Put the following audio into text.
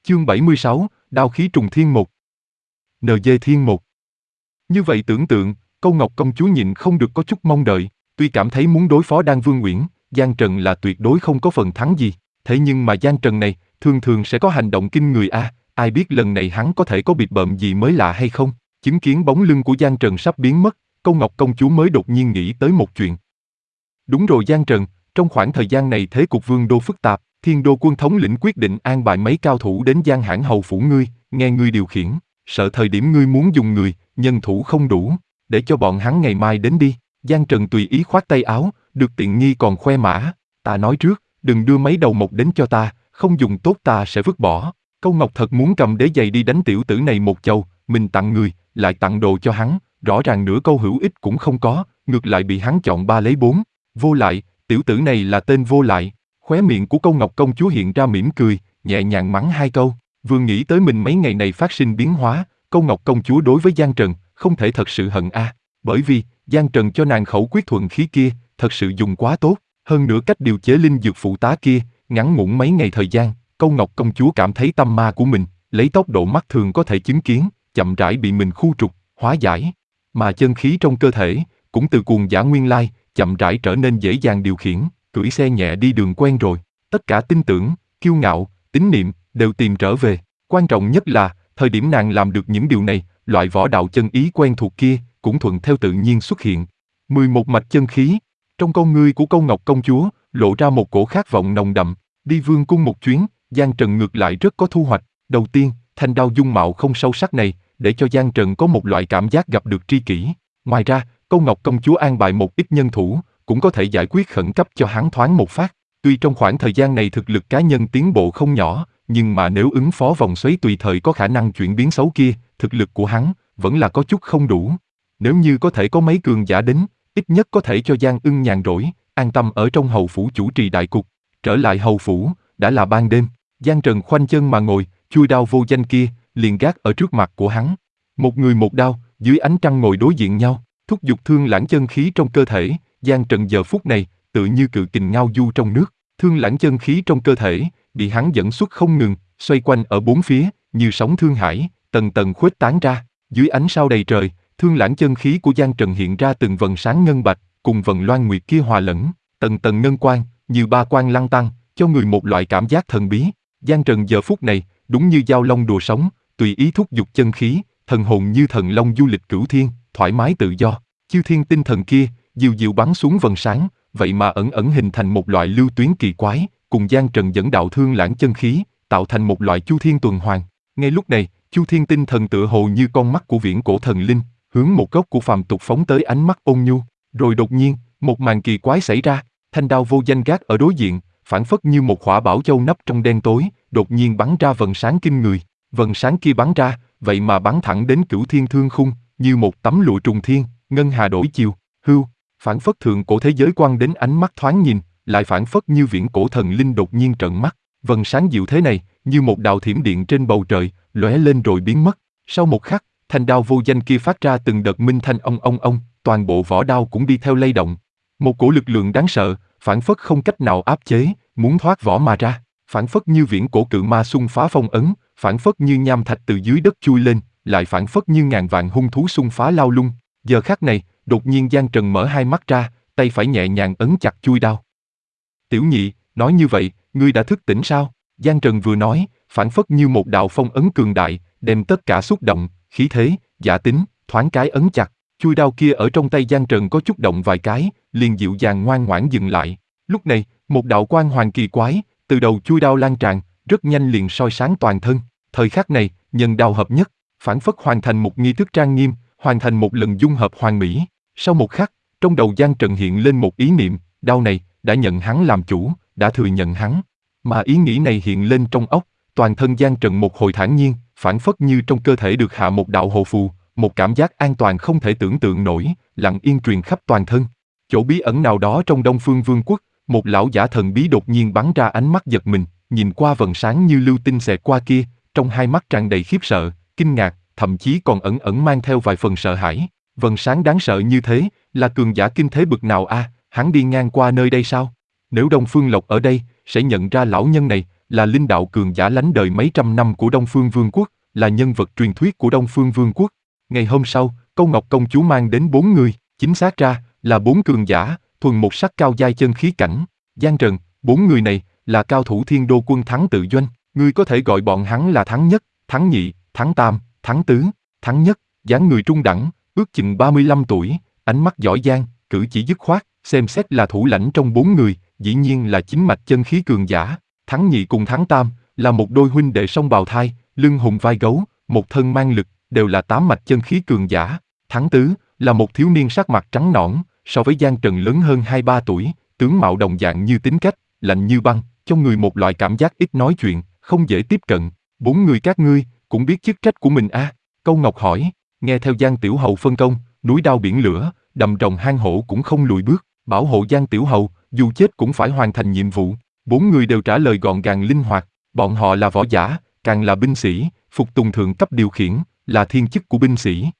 Chương 76, Đao khí trùng thiên 1. NG Thiên 1. Như vậy tưởng tượng, Câu Ngọc công chúa nhịn không được có chút mong đợi, tuy cảm thấy muốn đối phó Đan Vương Uyển, Giang Trần là tuyệt đối không có phần thắng gì, thế nhưng mà Giang Trần này, thường thường sẽ có hành động kinh người a, ai biết lần này hắn có thể có biệt bợm gì mới lạ hay không. Chứng kiến bóng lưng của Giang Trần sắp biến mất, Câu Ngọc công chúa mới đột nhiên nghĩ tới một chuyện. Đúng rồi Giang Trần, trong khoảng thời gian này thế cục Vương đô phức tạp, Thiên đô quân thống lĩnh quyết định an bài mấy cao thủ đến Giang Hãn hầu phủ ngươi, nghe ngươi điều khiển, sợ thời điểm ngươi muốn dùng người, nhân thủ không đủ, để cho bọn hắn ngày mai đến đi. Giang Trần tùy ý khoát tay áo, được tiện nghi còn khoe mã, ta nói trước, đừng đưa mấy đầu mộc đến cho ta, không dùng tốt ta sẽ vứt bỏ. Câu Ngọc thật muốn cầm đế giày đi đánh tiểu tử này một chầu, mình tặng người, lại tặng đồ cho hắn, rõ ràng nửa câu hữu ích cũng không có, ngược lại bị hắn chọn 3 lấy 4. Vô lại, tiểu tử này là tên vô lại. Khóe miệng của Câu Ngọc công chúa hiện ra mỉm cười, nhẹ nhàng mắng 2 câu. Vừa nghĩ tới mình mấy ngày này phát sinh biến hóa, Câu Ngọc công chúa đối với Giang Trần không thể thật sự hận a, bởi vì Giang Trần cho nàng khẩu quyết thuần khí kia thật sự dùng quá tốt, hơn nữa cách điều chế linh dược phụ tá kia, ngắn ngủn mấy ngày thời gian, Câu Ngọc công chúa cảm thấy tâm ma của mình lấy tốc độ mắt thường có thể chứng kiến, chậm rãi bị mình khu trục, hóa giải, mà chân khí trong cơ thể cũng từ cuồng dã nguyên lai chậm rãi trở nên dễ dàng điều khiển, cưỡi xe nhẹ đi đường quen rồi, tất cả tin tưởng, kiêu ngạo, tín niệm đều tìm trở về. Quan trọng nhất là, thời điểm nàng làm được những điều này, loại võ đạo chân ý quen thuộc kia cũng thuận theo tự nhiên xuất hiện. 11 mạch chân khí, trong con ngươi của Câu Ngọc công chúa lộ ra một cổ khát vọng nồng đậm. Đi vương cung một chuyến, Giang Trần ngược lại rất có thu hoạch. Đầu tiên, thanh đao dung mạo không sâu sắc này để cho Giang Trần có một loại cảm giác gặp được tri kỷ. Ngoài ra, Câu Ngọc công chúa an bài một ít nhân thủ, cũng có thể giải quyết khẩn cấp cho hắn thoáng một phát. Tuy trong khoảng thời gian này thực lực cá nhân tiến bộ không nhỏ, nhưng mà nếu ứng phó vòng xoáy tùy thời có khả năng chuyển biến xấu kia, thực lực của hắn vẫn là có chút không đủ. Nếu như có thể có mấy cường giả đến, ít nhất có thể cho Giang Ưng nhàn rỗi, an tâm ở trong hầu phủ chủ trì đại cục. Trở lại hầu phủ, đã là ban đêm, Giang Trần khoanh chân mà ngồi, chui đao vô danh kia liền gác ở trước mặt của hắn. Một người một đao, dưới ánh trăng ngồi đối diện nhau, thúc giục thương lãng chân khí trong cơ thể. Giang Trần giờ phút này tự như cự kình ngao du trong nước, thương lãng chân khí trong cơ thể bị hắn dẫn xuất không ngừng, xoay quanh ở bốn phía, như sóng thương hải, tầng tầng khuếch tán ra. Dưới ánh sao đầy trời, thương lãng chân khí của Giang Trần hiện ra từng vầng sáng ngân bạch, cùng vầng loan nguyệt kia hòa lẫn, tầng tầng ngân quang, như ba quang lăng tăng, cho người một loại cảm giác thần bí. Giang Trần giờ phút này, đúng như dao long đùa sống, tùy ý thúc giục chân khí, thần hồn như thần long du lịch cửu thiên, thoải mái tự do. Chư thiên tinh thần kia, dịu dịu bắn xuống vầng sáng, vậy mà ẩn ẩn hình thành một loại lưu tuyến kỳ quái, cùng Giang Trần dẫn đạo thương lãng chân khí, tạo thành một loại chu thiên tuần hoàn. Ngay lúc này, chu thiên tinh thần tựa hồ như con mắt của viễn cổ thần linh, hướng một góc của phàm tục phóng tới ánh mắt ôn nhu. Rồi đột nhiên, một màn kỳ quái xảy ra, thanh đao vô danh gác ở đối diện, phảng phất như một khỏa bảo châu nấp trong đen tối, đột nhiên bắn ra vầng sáng kinh người. Vầng sáng kia bắn ra, vậy mà bắn thẳng đến cửu thiên thương khung, như một tấm lụa trùng thiên, ngân hà đổi chiều, hưu, phảng phất thượng cổ thế giới quang đến ánh mắt thoáng nhìn, lại phảng phất như viễn cổ thần linh đột nhiên trợn mắt. Vầng sáng dịu thế này, như một đạo thiểm điện trên bầu trời, lóe lên rồi biến mất. Sau một khắc, thanh đao vô danh kia phát ra từng đợt minh thanh ông, toàn bộ vỏ đao cũng đi theo lay động. Một cổ lực lượng đáng sợ, phảng phất không cách nào áp chế, muốn thoát vỏ mà ra, phảng phất như viễn cổ cự ma xung phá phong ấn, phảng phất như nham thạch từ dưới đất chui lên, lại phảng phất như ngàn vạn hung thú xung phá lao lung. Giờ khắc này, đột nhiên Giang Trần mở hai mắt ra, tay phải nhẹ nhàng ấn chặt chuôi đao. Tiểu nhị, nói như vậy, ngươi đã thức tỉnh sao? Giang Trần vừa nói, phảng phất như một đạo phong ấn cường đại, đem tất cả xúc động, khí thế, giả tính, thoáng cái ấn chặt. Chuôi đao kia ở trong tay Giang Trần có chút động vài cái, liền dịu dàng ngoan ngoãn dừng lại. Lúc này, một đạo quang hoàng kỳ quái, từ đầu chuôi đao lan tràn, rất nhanh liền soi sáng toàn thân. Thời khắc này, nhân đao hợp nhất, phảng phất hoàn thành một nghi thức trang nghiêm, hoàn thành một lần dung hợp hoàn mỹ. Sau một khắc, trong đầu Giang Trần hiện lên một ý niệm, đao này đã nhận hắn làm chủ, đã thừa nhận hắn. Mà ý nghĩ này hiện lên trong óc, toàn thân Giang Trần một hồi thản nhiên, phảng phất như trong cơ thể được hạ một đạo hộ phù, một cảm giác an toàn không thể tưởng tượng nổi, lặng yên truyền khắp toàn thân. Chỗ bí ẩn nào đó trong Đông Phương Vương quốc, một lão giả thần bí đột nhiên bắn ra ánh mắt giật mình, nhìn qua vầng sáng như lưu tinh xẹt qua kia, trong hai mắt tràn đầy khiếp sợ, kinh ngạc, thậm chí còn ẩn ẩn mang theo vài phần sợ hãi. Vầng sáng đáng sợ như thế, là cường giả kinh thế bực nào a? Hắn đi ngang qua nơi đây sao? Nếu Đông Phương Lộc ở đây, sẽ nhận ra lão nhân này, là linh đạo cường giả lánh đời mấy trăm năm của Đông Phương Vương quốc, là nhân vật truyền thuyết của Đông Phương Vương quốc. Ngày hôm sau, Câu Ngọc công chúa mang đến 4 người, chính xác ra là 4 cường giả, thuần một sắc cao giai chân khí cảnh. Giang Trần, 4 người này là cao thủ Thiên Đô quân Thắng tự doanh, ngươi có thể gọi bọn hắn là Thắng Nhất, Thắng Nhị, Thắng Tam, Thắng Tứ. Thắng Nhất, dáng người trung đẳng, ước chừng 35 tuổi, ánh mắt giỏi giang, cử chỉ dứt khoát, xem xét là thủ lãnh trong 4 người, dĩ nhiên là chính mạch chân khí cường giả. Thắng Nhị cùng Thắng Tam là một đôi huynh đệ song bào thai, lưng hùng vai gấu, một thân mang lực, đều là 8 mạch chân khí cường giả. Thắng Tứ là một thiếu niên sắc mặt trắng nõn, so với Giang Trần lớn hơn 2-3 tuổi, tướng mạo đồng dạng như tính cách, lạnh như băng, cho người một loại cảm giác ít nói chuyện, không dễ tiếp cận. 4 người các ngươi cũng biết chức trách của mình à? Câu Ngọc hỏi. Nghe theo Giang Tiểu Hầu phân công, núi đao biển lửa, đầm rồng hang hổ cũng không lùi bước, bảo hộ Giang Tiểu Hầu, dù chết cũng phải hoàn thành nhiệm vụ. 4 người đều trả lời gọn gàng linh hoạt, bọn họ là võ giả, càng là binh sĩ, phục tùng thượng cấp điều khiển, là thiên chức của binh sĩ.